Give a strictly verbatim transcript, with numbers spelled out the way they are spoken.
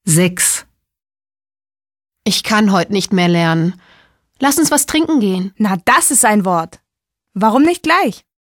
Sechs. Ich kann heute nicht mehr lernen. Lass uns was trinken gehen. Na, das ist ein Wort. Warum nicht gleich?